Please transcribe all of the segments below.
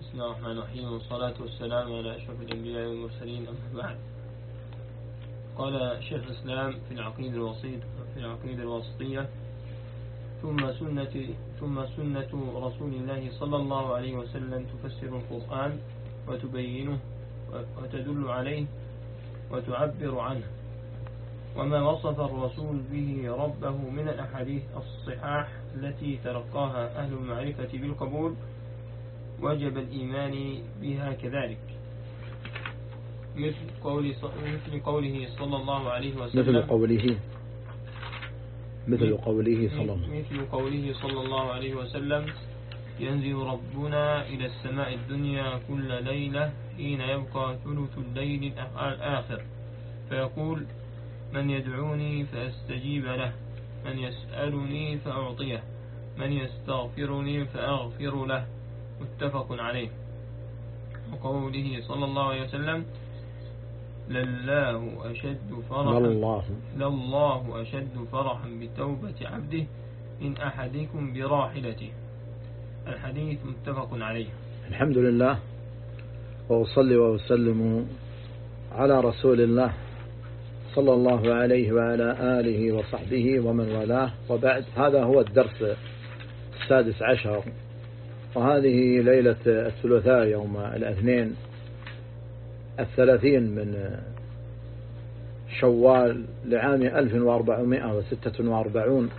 بسم الله الرحمن الرحيم، والصلاة والسلام على أشرف الأنبياء والمرسلين، أما بعد. قال شيخ الإسلام في العقيدة الواسطية: ثم سنة رسول الله صلى الله عليه وسلم تفسر القرآن وتبينه وتدل عليه وتعبر عنه، وما وصف الرسول به ربه من الأحاديث الصحاح التي تلقاها أهل المعرفة بالقبول، وجب الإيمان بها كذلك، مثل قوله صلى الله عليه وسلم مثل قوله صلى الله عليه وسلم: ينزل ربنا إلى السماء الدنيا كل ليلة حين يبقى ثلث الليل الآخر، فيقول: من يدعوني فأستجيب له، من يسألني فأعطيه، من يستغفرني فأغفر له، متفق عليه. وقوله صلى الله عليه وسلم: لله أشد فرحا بتوبة عبده من أحدكم براحلته. الحديث متفق عليه. الحمد لله، وأصلي وأسلم على رسول الله صلى الله عليه وعلى آله وصحبه ومن والاه، وبعد. هذا هو الدرس 16، وهذه ليلة الثلاثاء يوم الاثنين 30 من شوال لعام 1446.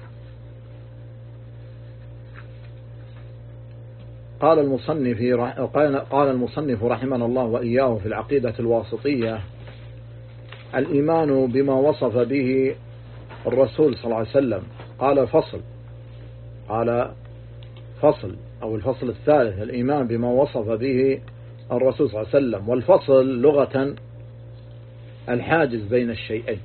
قال المصنف رحمه الله وإياه في العقيدة الواسطية: الإيمان بما وصف به الرسول صلى الله عليه وسلم. قال فصل أو الفصل الثالث: الإيمان بما وصف به الرسول صلى الله عليه وسلم. والفصل لغة الحاجز بين الشيئين،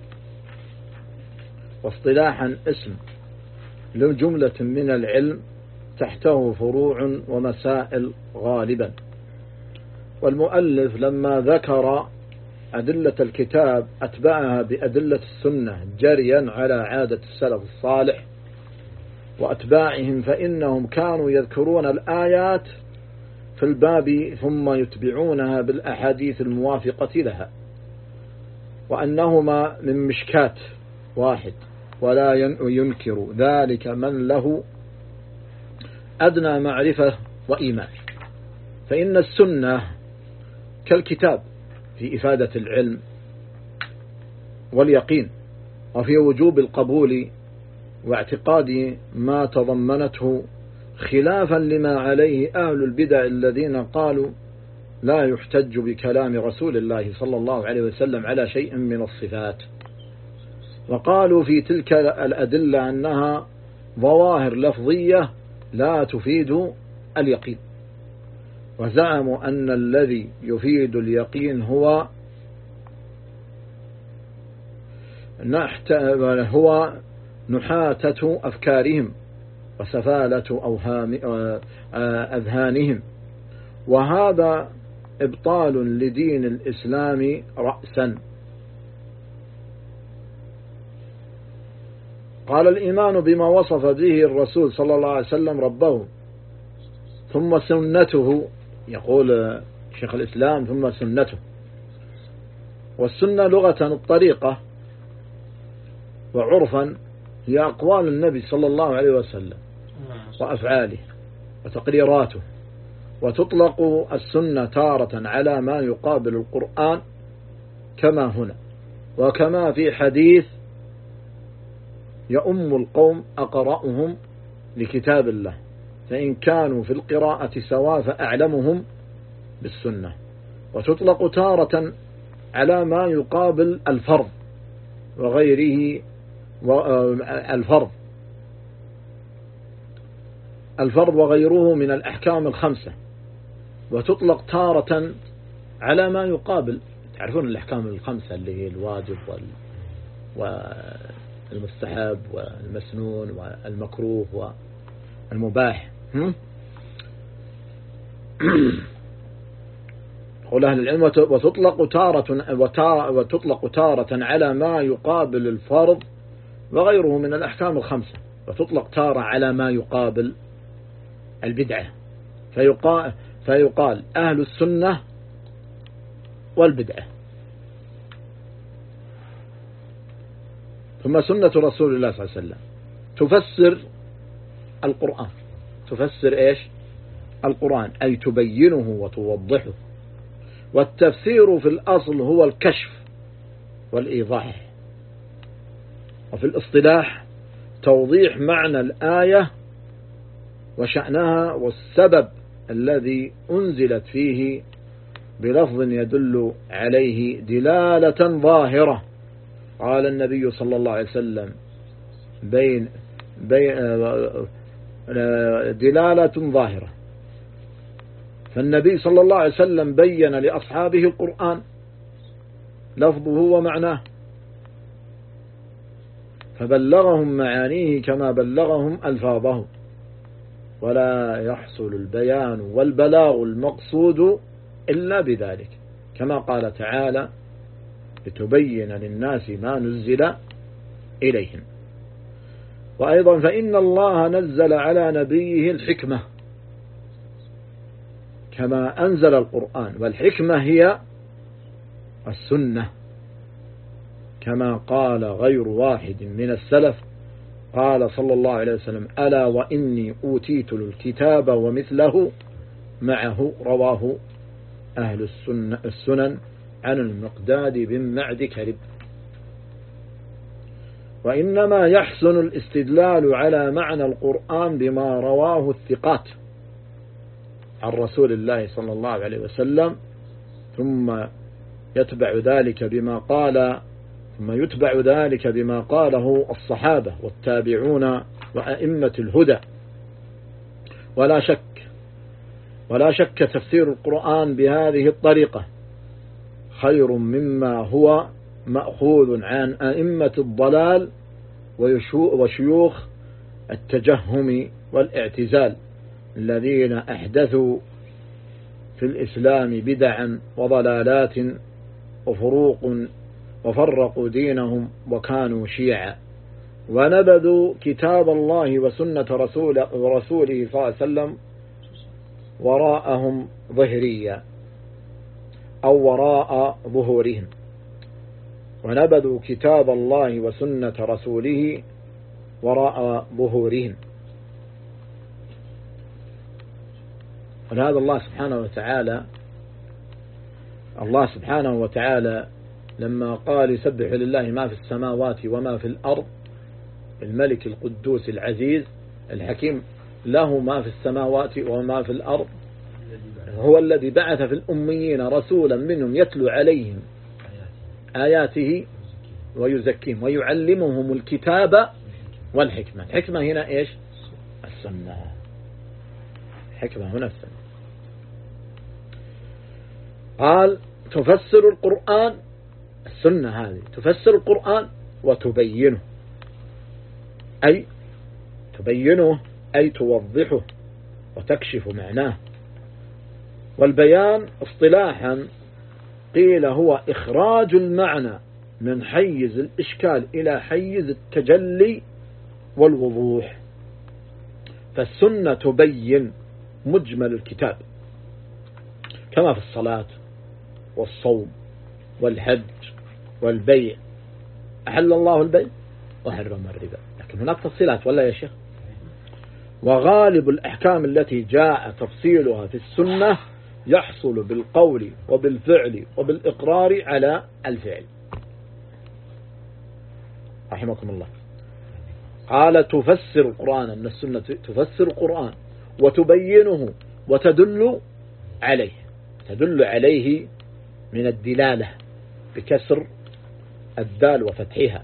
واصطلاحا اسم لجملة من العلم تحته فروع ومسائل غالبا. والمؤلف لما ذكر أدلة الكتاب أتبعها بأدلة السنة جريا على عادة السلف الصالح وأتباعهم، فإنهم كانوا يذكرون الآيات في الباب ثم يتبعونها بالأحاديث الموافقة لها، وأنهما من مشكات واحد، ولا ينكر ذلك من له أدنى معرفة وإيمان. فإن السنة كالكتاب في إفادة العلم واليقين، وفي وجوب القبول واعتقاد ما تضمنته، خلافا لما عليه أهل البدع الذين قالوا لا يحتج بكلام رسول الله صلى الله عليه وسلم على شيء من الصفات، وقالوا في تلك الأدلة أنها ظواهر لفظية لا تفيد اليقين، وزعموا أن الذي يفيد اليقين هو نحاتة أفكارهم وسفالة أذهانهم، وهذا إبطال لدين الإسلام رأسا. قال: الإيمان بما وصف به الرسول صلى الله عليه وسلم ربه ثم سنته. يقول شيخ الإسلام: ثم سنته. والسنة لغة الطريقة، وعرفا هي أقوال النبي صلى الله عليه وسلم وأفعاله وتقريراته. وتطلق السنة تارة على ما يقابل القرآن كما هنا، وكما في حديث: يؤم القوم أقرأهم لكتاب الله، فإن كانوا في القراءة سواء فأعلمهم بالسنة. وتطلق تارة على ما يقابل الفرض وغيره، الفرض وغيره من الأحكام الخمسة. وتطلق تارة على ما يقابل، تعرفون الأحكام الخمسة اللي هي الواجب والمستحب والمسنون والمكروه والمباح. قول أهل العلم: وتطلق تارة على ما يقابل الفرض وغيره من الأحكام الخمسة. وتطلق تارة على ما يقابل البدعة، فيقال أهل السنة والبدعة. ثم سنة رسول الله صلى الله عليه وسلم تفسر القرآن. تفسر إيش؟ القرآن، أي تبينه وتوضحه. والتفسير في الأصل هو الكشف والإيضاح، وفي الاصطلاح توضيح معنى الآية وشأنها والسبب الذي أنزلت فيه بلفظ يدل عليه دلالة ظاهرة. قال النبي صلى الله عليه وسلم دلالة ظاهرة، فالنبي صلى الله عليه وسلم بين لأصحابه القرآن لفظه ومعناه، فبلغهم معانيه كما بلغهم ألفاظه، ولا يحصل البيان والبلاغ المقصود إلا بذلك، كما قال تعالى لتبين للناس ما نزل إليهم. وأيضا فإن الله نزل على نبيه الحكمة كما أنزل القرآن، والحكمة هي السنة، كما قال غير واحد من السلف، قال صلى الله عليه وسلم ألا وإني أوتيت الكتاب ومثله معه، رواه أهل السنن عن المقداد بن معد كرب. وإنما يحسن الاستدلال على معنى القرآن بما رواه الثقات عن رسول الله صلى الله عليه وسلم، ثم يتبع ذلك بما قاله الصحابة والتابعون وأئمة الهدى. ولا شك تفسير القرآن بهذه الطريقة خير مما هو مأخوذ عن أئمة الضلال وشيوخ التجهم والاعتزال الذين أحدثوا في الإسلام بدعا وضلالات وفرقوا دينهم وكانوا شيعا، ونبذوا كتاب الله وسنة رسوله صلى الله عليه وسلم وراءهم ظهريا أو وراء ظهورهم، ونبذوا كتاب الله وسنة رسوله وراء ظهورهم. ولهذا الله سبحانه وتعالى لما قال يسبح لله ما في السماوات وما في الأرض، الملك القدوس العزيز الحكيم، له ما في السماوات وما في الأرض، هو الذي بعث في الأميين رسولا منهم يتلو عليهم آياته ويزكيهم ويعلمهم الكتاب والحكمة. الحكمة هنا إيش؟ السنة. الحكمة هنا السنة. قال تفسر القرآن، السنة هذه تفسر القرآن وتبينه، أي تبينه أي توضحه وتكشف معناه. والبيان اصطلاحا قيل هو إخراج المعنى من حيز الإشكال إلى حيز التجلي والوضوح. فالسنة تبين مجمل الكتاب كما في الصلاة والصوم والحج والبيع، أحل الله البيع وحرم الربا، لكن هناك تفصيلات ولا يا شيخ؟ وغالب الأحكام التي جاء تفصيلها في السنة يحصل بالقول وبالفعل وبالإقرار على الفعل. رحمكم الله. قال تفسر القرآن، أن السنة تفسر القرآن وتبينه وتدل عليه. تدل عليه من الدلالة بكسر الدال وفتحها،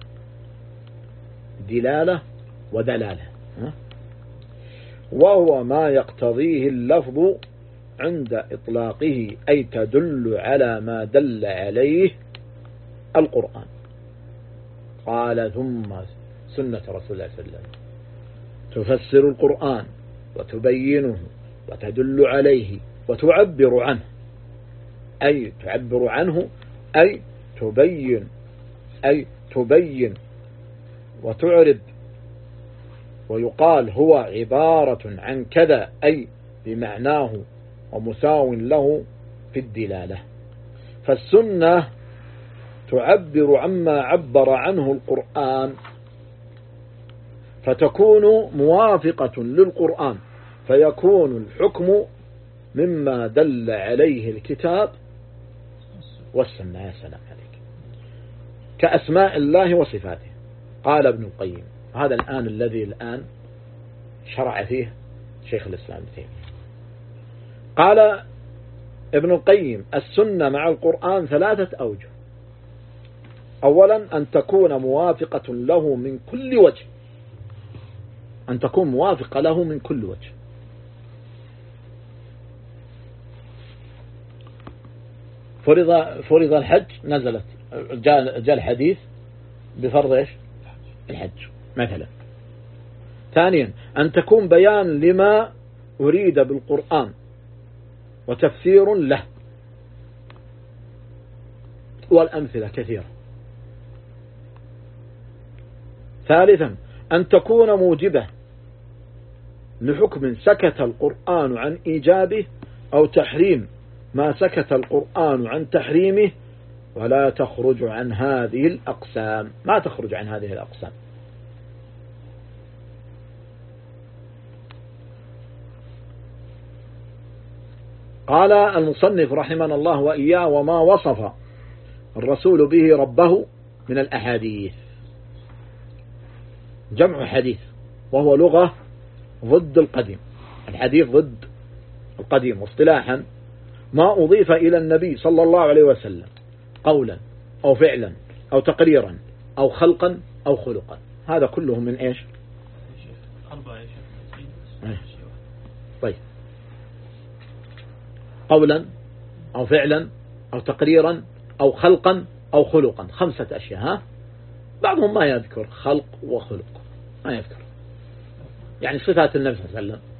دلالة ودلالة، وهو ما يقتضيه اللفظ عند إطلاقه، أي تدل على ما دل عليه القرآن. قال ثم سنة رسول الله صلى الله عليه وسلم تفسر القرآن وتبينه وتدل عليه وتعبر عنه، أي تعبر عنه أي تبين وتعرب، ويقال هو عبارة عن كذا، أي بمعناه ومساو له في الدلالة. فالسنة تعبر عما عبر عنه القرآن فتكون موافقة للقرآن، فيكون الحكم مما دل عليه الكتاب والسنة. يا سلام عليك. كأسماء الله وصفاته. قال ابن القيم، هذا الآن الذي شرع فيه شيخ الإسلام ابن تيمية. قال ابن القيم: السنة مع القرآن 3 أوجه. أولا أن تكون موافقة له من كل وجه، أن تكون موافقة له من كل وجه. فرض الحج، نزلت جاء الحديث بفرض إيش؟ الحج مثلا. ثانيا أن تكون بيان لما أريد بالقرآن وتفسير له، والأمثلة كثيرة. ثالثا أن تكون موجبة لحكم سكت القرآن عن إيجابه أو تحريم ما سكت القرآن عن تحريمه، ولا تخرج عن هذه الأقسام، ما تخرج عن هذه الأقسام. قال المصنف رحمنا الله وإياه: وما وصف الرسول به ربه من الأحاديث. جمع حديث، وهو لغة ضد القديم. الحديث ضد القديم. واصطلاحا ما أضيف إلى النبي صلى الله عليه وسلم قولا أو فعلا أو تقريرا أو خلقا أو خلقا، هذا كله من إيش؟ 4. طيب، قولا أو فعلا أو تقريرا أو خلقا أو خلقا، 5 أشياء. ها، بعضهم ما يذكر خلق وخلق، ما يذكر. يعني صفات النبي صلى الله عليه وسلم: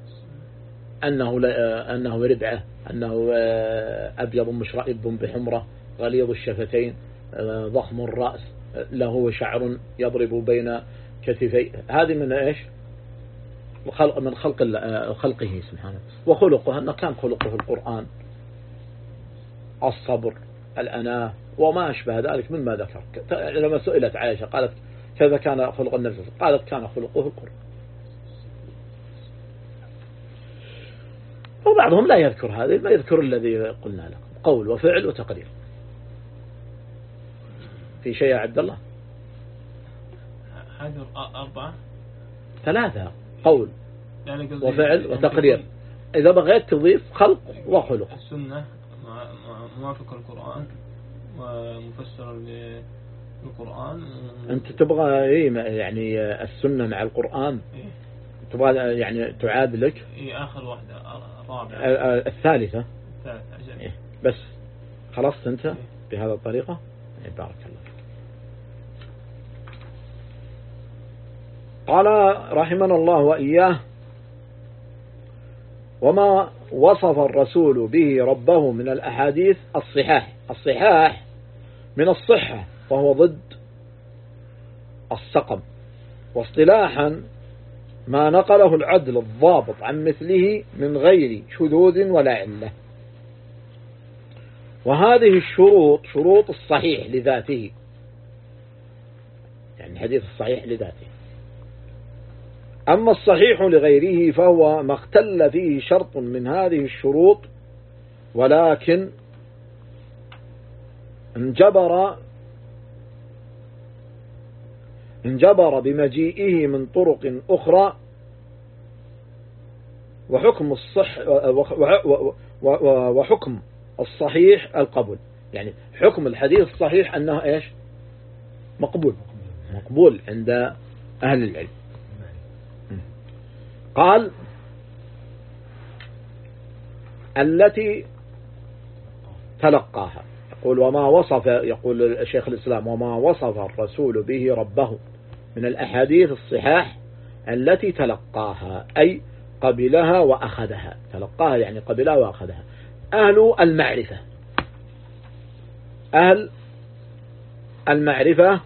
أنه ربعة، أنه أبيض مشرئب بحمرة، غليظ الشفتين، ضخم الرأس، له شعر يضرب بين كتفيه. هذه من إيش؟ من خلقه سبحانه. وخلقه أنه كان خلقه في القرآن الصبر، الأناة، وما أشبه ذلك مما ذكر. لما سئلت عائشة قالت: كيف كان خلق النبي؟ قالت: كان خلقه القرآن. وبعضهم لا يذكر هذا، ما يذكر الذي قلنا لكم: قول وفعل وتقرير. في شيء يا عبد الله؟ هذه 4. 3: قول وفعل وتقرير. إذا بغيت تضيف خلق وخلق. السنة موافق القرآن ومفسر للقرآن. أنت تبغى إيه يعني السنة مع القرآن؟ تبغى يعني تعاد لك؟ آخر واحدة، الرابعة، الثالثة. أجل. بس خلصت أنت بهذا الطريقة. بارك الله. قال رحمنا الله وإياه: وما وصف الرسول به ربه من الأحاديث الصحاح من الصحة، وهو ضد السقم. واصطلاحا ما نقله العدل الضابط عن مثله من غير شذوذ ولا علة. وهذه الشروط شروط الصحيح لذاته، يعني الحديث الصحيح لذاته. أما الصحيح لغيره فهو ما اختل فيه شرط من هذه الشروط، ولكن انجبر بمجيئه من طرق أخرى. وحكم الصحيح القبول، يعني حكم الحديث الصحيح أنه إيش؟ مقبول عند أهل العلم. قال: التي تلقاها. يقول الشيخ الإسلام: وما وصف الرسول به ربه من الأحاديث الصحاح التي تلقاها، أي قبلها وأخذها. تلقاها يعني قبلها وأخذها أهل المعرفة،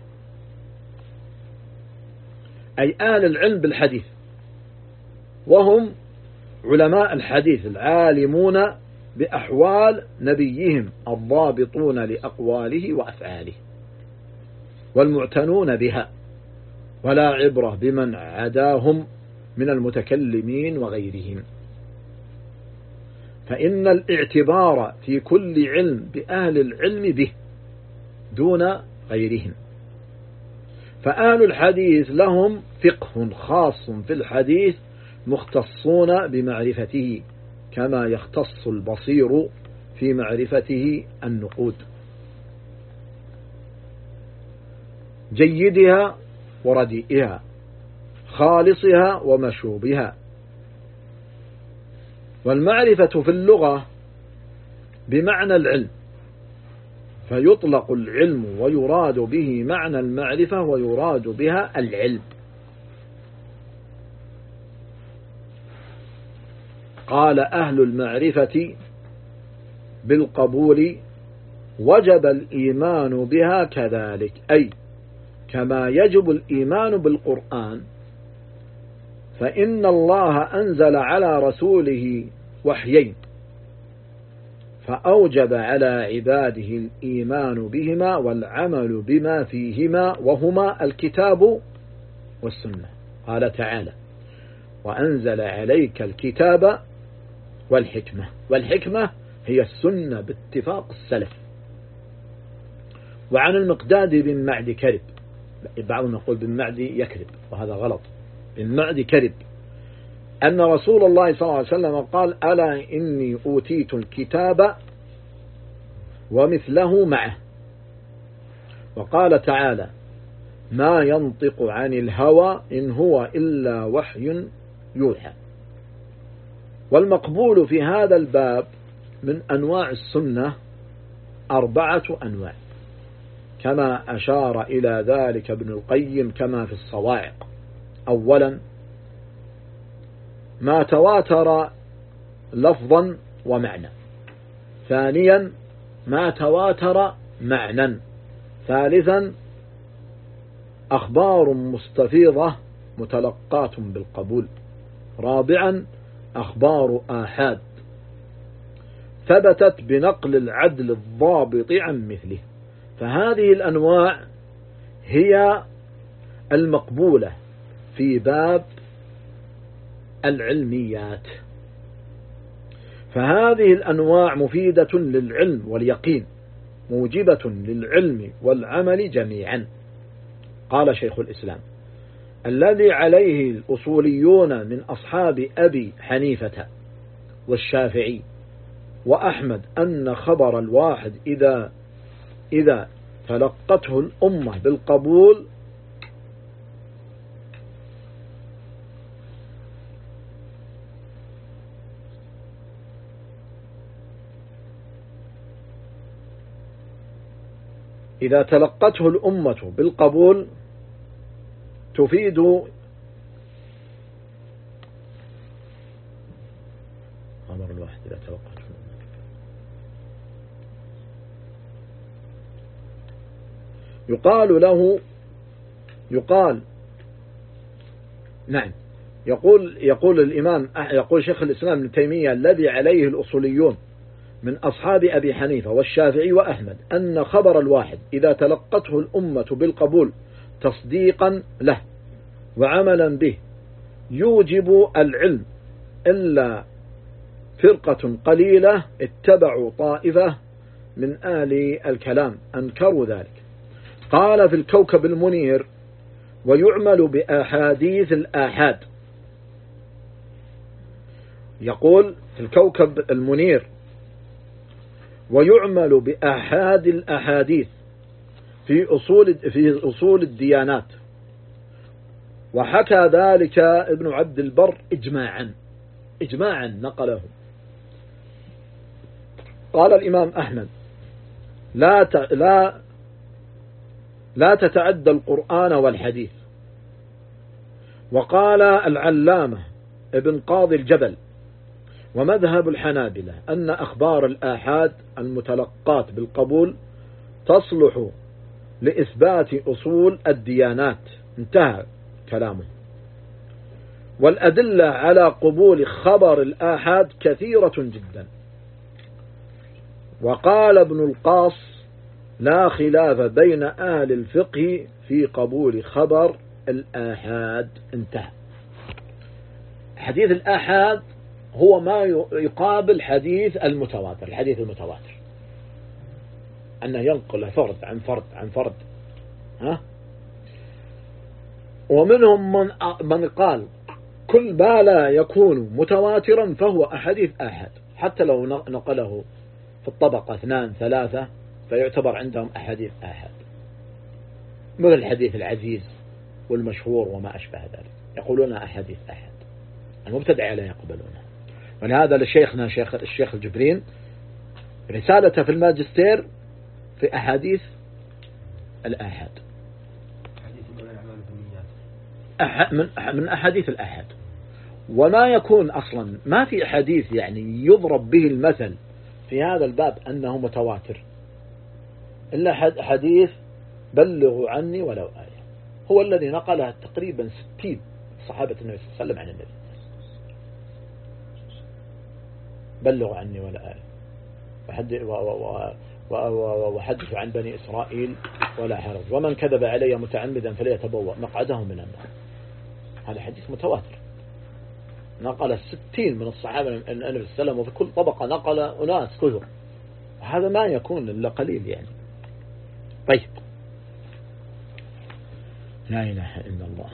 أي أهل العلم بالحديث، وهم علماء الحديث العالمون بأحوال نبيهم الضابطون لأقواله وأفعاله والمعتنون بها، ولا عبرة بمن عداهم من المتكلمين وغيرهم. فإن الاعتبار في كل علم بأهل العلم به دون غيرهم. فأهل الحديث لهم فقه خاص في الحديث مختصون بمعرفته، كما يختص البصير في معرفته النقود، جيدها ورديئها، خالصها ومشوبها. والمعرفة في اللغة بمعنى العلم، فيطلق العلم ويراد به معنى المعرفة ويراد بها العلم. قال أهل المعرفة بالقبول وجب الإيمان بها كذلك، أي كما يجب الإيمان بالقرآن، فإن الله أنزل على رسوله وحيين، فأوجب على عباده الإيمان بهما والعمل بما فيهما، وهما الكتاب والسنة. قال تعالى: وأنزل عليك الكتاب والحكمة. والحكمة هي السنة باتفاق السلف. وعن المقداد بن معد كرب، بعضهم يقول بن معد يكرب وهذا غلط، بن معد كرب، أن رسول الله صلى الله عليه وسلم قال: ألا إني أوتيت الكتاب ومثله معه. وقال تعالى: ما ينطق عن الهوى إن هو إلا وحي يوحى. والمقبول في هذا الباب من أنواع السنة 4 أنواع، كما أشار إلى ذلك ابن القيم كما في الصواعق. أولا، ما تواتر لفظا ومعنى. ثانيا، ما تواتر معنى. ثالثا، أخبار مستفيضة متلقاة بالقبول. رابعا، أخبار آحاد ثبتت بنقل العدل الضابط عن مثله. فهذه الأنواع هي المقبولة في باب العلميات. فهذه الأنواع مفيدة للعلم واليقين، موجبة للعلم والعمل جميعا. قال شيخ الإسلام: الذي عليه الأصوليون من أصحاب أبي حنيفة والشافعي وأحمد أن خبر الواحد إذا تلقته الأمة بالقبول تفيد خبر الواحد إذا تلقته يقول شيخ الإسلام ابن تيمية: الذي عليه الأصوليون من أصحاب أبي حنيفة والشافعي وأحمد أن خبر الواحد إذا تلقته الأمة بالقبول تصديقا له وعملا به يوجب العلم، إلا فرقة قليلة اتبعوا طائفة من أهل الكلام أنكروا ذلك. قال في الكوكب المنير: ويعمل بأحاديث الآحاد. يقول في الكوكب المنير: ويعمل بأحاد الأحاديث في أصول الديانات. وحكى ذلك ابن عبد البر إجماعا نقله. قال الإمام أحمد: لا تتعدى القرآن والحديث. وقال العلامة ابن قاضي الجبل: ومذهب الحنابلة أن أخبار الآحاد المتلقاة بالقبول تصلح لإثبات أصول الديانات. انتهى كلامه. والأدلة على قبول خبر الآحاد كثيرة جدا. وقال ابن القاص لا خلاف بين أهل الفقه في قبول خبر الآحاد. انتهى. حديث الآحاد هو ما يقابل حديث المتواتر. الحديث المتواتر أنه ينقل فرد عن فرد عن فرد، ومنهم من قال كل ما لا يكون متواترا فهو أحاديث آحاد، حتى لو نقله في الطبقة 2 3 فيعتبر عندهم أحاديث آحاد، مثل الحديث العزيز والمشهور وما أشبه ذلك، يقولون أحاديث آحاد. المبتدع لا يقبلونها. ولهذا لشيخنا الشيخ الجبرين رسالته في الماجستير في أحاديث الآحاد، من أحاديث الآحاد. وما يكون أصلا ما في حديث يعني يضرب به المثل في هذا الباب أنه متواتر إلا حديث بلغوا عني ولو آية، هو الذي نقلها تقريبا 60 صحابة النبي صلى الله عليه وسلم عن النبي. بلغوا عني ولا آية، وحدثوا عن بني إسرائيل ولا حرج، ومن كذب علي متعمدا فليتبوأ مقعده من النار. هذا حديث متواتر نقل 60 من الصحابة النبي صلى الله عليه وسلم، وفي كل طبقة نقل أناس كثر. هذا ما يكون إلا قليل يعني. طيب، لا إله إلا الله.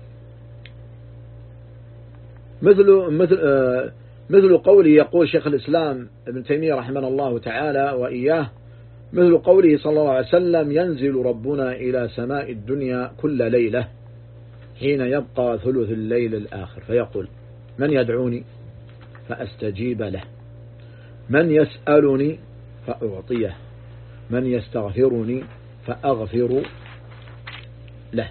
مثل قوله، يقول شيخ الإسلام ابن تيمية رحمه الله تعالى وإياه، مثل قوله صلى الله عليه وسلم ينزل ربنا إلى سماء الدنيا كل ليلة حين يبقى ثلث الليل الآخر فيقول من يدعوني فأستجيب له، من يسألني فأعطيه، من يستغفرني فأغفر له.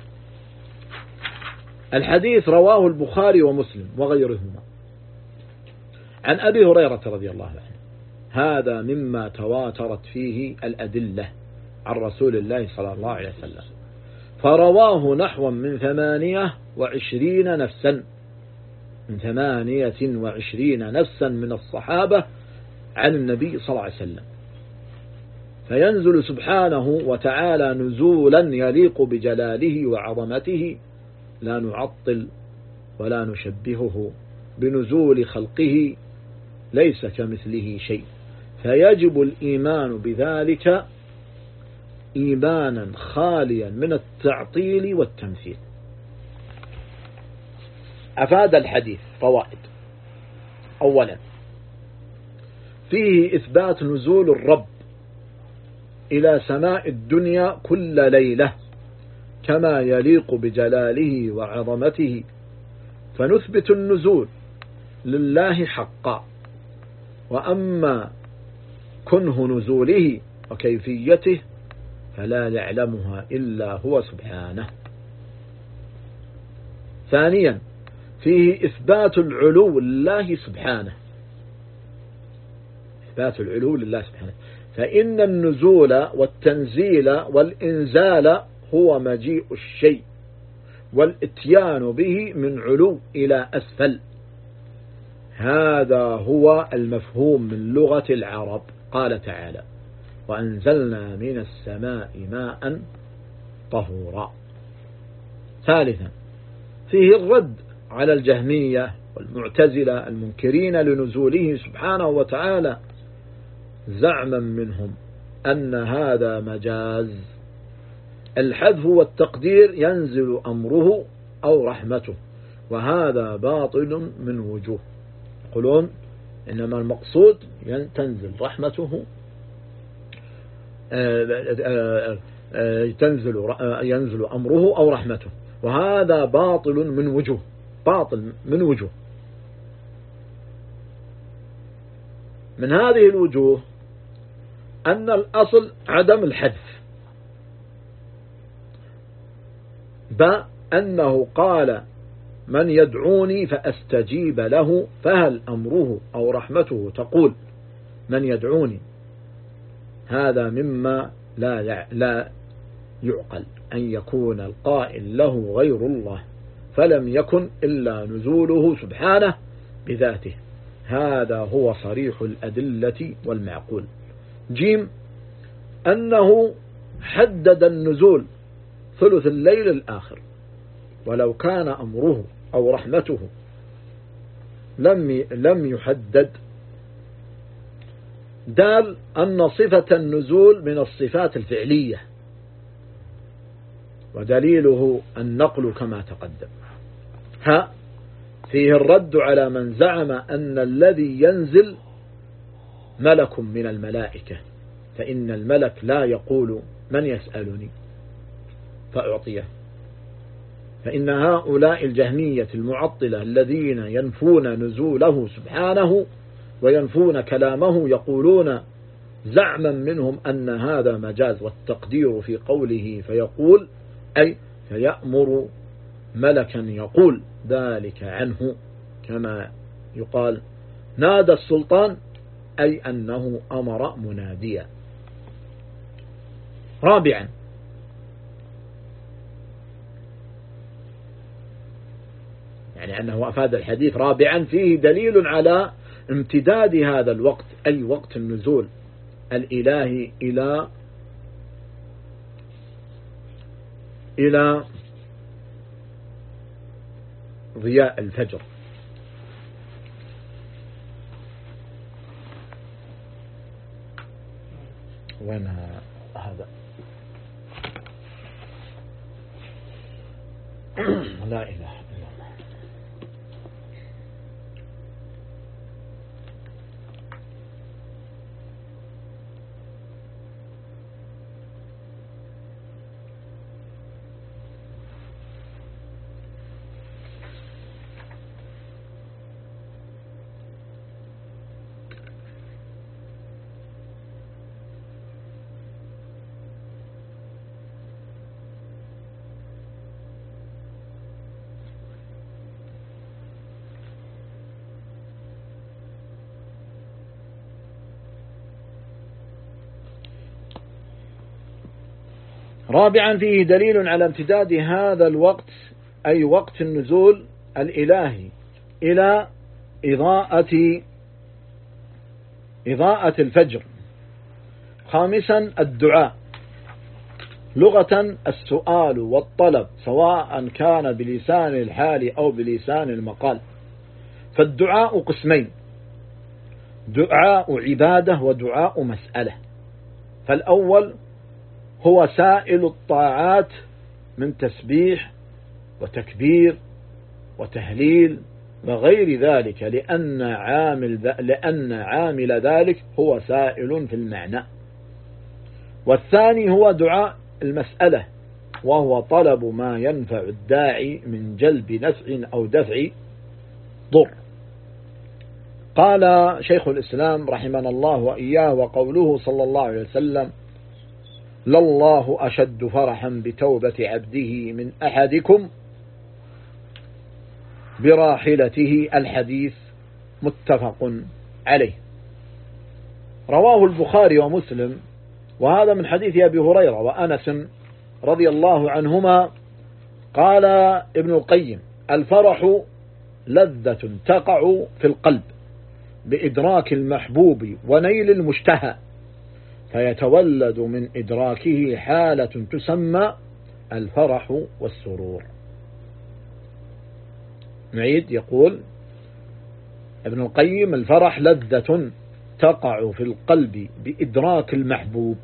الحديث رواه البخاري ومسلم وغيرهما عن أبي هريرة رضي الله عنه. هذا مما تواترت فيه الأدلة عن رسول الله صلى الله عليه وسلم، فرواه نحو من 28 نفسا، من 28 نفسا من الصحابة عن النبي صلى الله عليه وسلم. فينزل سبحانه وتعالى نزولا يليق بجلاله وعظمته، لا نعطل ولا نشبهه بنزول خلقه، ليس كمثله شيء، فيجب الإيمان بذلك إيمانا خاليا من التعطيل والتمثيل. أفاد الحديث فوائد. أولا، فيه إثبات نزول الرب إلى سماء الدنيا كل ليلة كما يليق بجلاله وعظمته، فنثبت النزول لله حقا. وأما كنه نزوله وكيفيته فلا يعلمها إلا هو سبحانه. ثانيا، فيه إثبات العلو لله سبحانه، إثبات العلو لله سبحانه، فإن النزول والتنزيل والإنزال هو مجيء الشيء والاتيان به من علو إلى أسفل. هذا هو المفهوم من لغة العرب. قال تعالى وأنزلنا من السماء ماء طهورا. ثالثا، فيه الرد على الجهمية والمعتزلة المنكرين لنزوله سبحانه وتعالى، زعما منهم أن هذا مجاز. الحذف والتقدير ينزل أمره أو رحمته، وهذا باطل من وجوه. يقولون إنما المقصود تنزل رحمته، ينزل أمره أو رحمته، وهذا باطل من وجوه، باطل من وجوه. من هذه الوجوه أن الأصل عدم الحذف، بأنه قال من يدعوني فأستجيب له، فهل أمره أو رحمته تقول من يدعوني؟ هذا مما لا يعقل أن يكون القائل له غير الله، فلم يكن إلا نزوله سبحانه بذاته. هذا هو صريح الأدلة والمعقول. جيم أنه حدد النزول ثلث الليل الآخر، ولو كان أمره أو رحمته لم يحدد، دال أن صفة النزول من الصفات الفعلية، ودليله النقل كما تقدم. فيه الرد على من زعم أن الذي ينزل ملك من الملائكة، فإن الملك لا يقول من يسألني فأعطيه، فإن هؤلاء الجهمية المعطلة الذين ينفون نزوله سبحانه وينفون كلامه يقولون زعما منهم أن هذا مجاز، والتقدير في قوله فيقول أي فيأمر ملكا يقول ذلك عنه، كما يقال نادى السلطان أي أنه أمر مناديا. رابعا يعني أنه أفاد الحديث رابعا فيه دليل على امتداد هذا الوقت، أي وقت النزول الإلهي إلى ضياء الفجر. وين هذا؟ لا إله إلا الله. رابعا فيه دليل على امتداد هذا الوقت، أي وقت النزول الإلهي إلى إضاءة الفجر. خامسا الدعاء، لغة السؤال والطلب سواء كان بلسان الحال أو بلسان المقال. فالدعاء قسمين، دعاء عبادة ودعاء مسألة. فالأول هو سائل الطاعات من تسبيح وتكبير وتهليل وغير ذلك، لأن عامل ذلك هو سائل في المعنى. والثاني هو دعاء المسألة، وهو طلب ما ينفع الداعي من جلب نفع أو دفع ضر. قال شيخ الإسلام رحمنا الله وإياه وقوله صلى الله عليه وسلم لله أشد فرحا بتوبة عبده من أحدكم براحلته، الحديث متفق عليه. رواه البخاري ومسلم، وهذا من حديث أبي هريرة وأنس رضي الله عنهما. قال ابن القيم الفرح لذة تقع في القلب بإدراك المحبوب ونيل المشتهى، فيتولد من إدراكه حالة تسمى الفرح والسرور. نعيد، يقول ابن القيم الفرح لذة تقع في القلب بإدراك المحبوب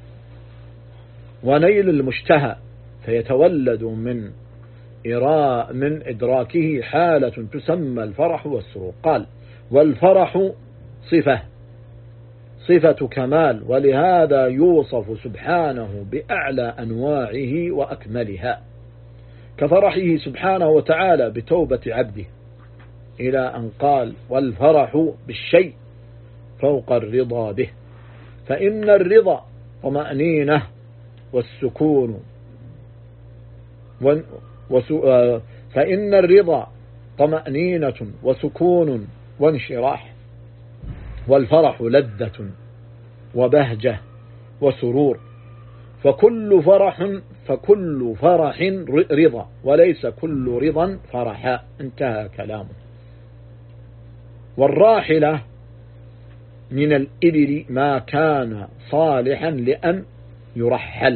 ونيل المشتهى، فيتولد من إدراكه حالة تسمى الفرح والسرور. قال والفرح صفة كمال، ولهذا يوصف سبحانه بأعلى أنواعه وأكملها، كفرحه سبحانه وتعالى بتوبة عبده، إلى أن قال والفرح بالشيء فوق الرضا به، فإن الرضا طمأنينة والسكون فإن الرضا طمأنينة وسكون وانشراح، والفرح لذة وبهجة وسرور، فكل فرح فكل فرح رضا وليس كل رضا فرحا. انتهى كلامه. والراحلة من الإبل ما كان صالحا لأن يرحل.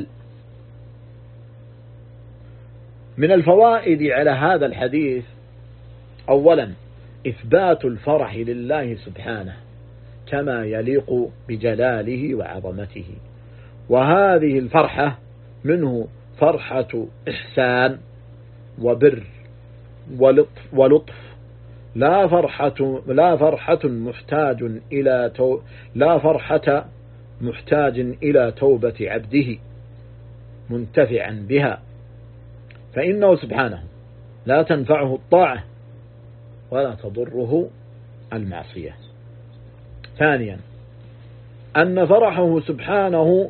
من الفوائد على هذا الحديث: أولا إثبات الفرح لله سبحانه كما يليق بجلاله وعظمته، وهذه الفرحة منه فرحة إحسان وبر ولطف، لا فرحة محتاج إلى توبة عبده منتفعا بها، فإنه سبحانه لا تنفعه الطاعة ولا تضره المعصية. ثانيا أن فرحه سبحانه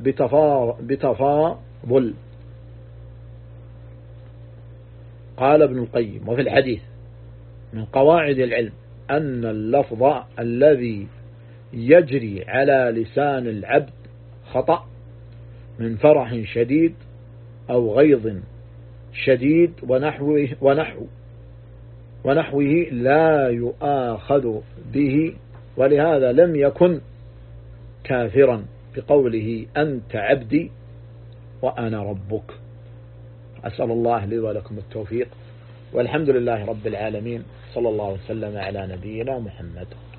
بتفاضل. قال ابن القيم: وفي الحديث من قواعد العلم أن اللفظ الذي يجري على لسان العبد خطأ من فرح شديد أو غيظ شديد ونحوه لا يؤاخذ به، ولهذا لم يكن كافرا بقوله أنت عبدي وأنا ربك. أسأل الله لي ولكم التوفيق، والحمد لله رب العالمين، صلى الله وسلم على نبينا محمد.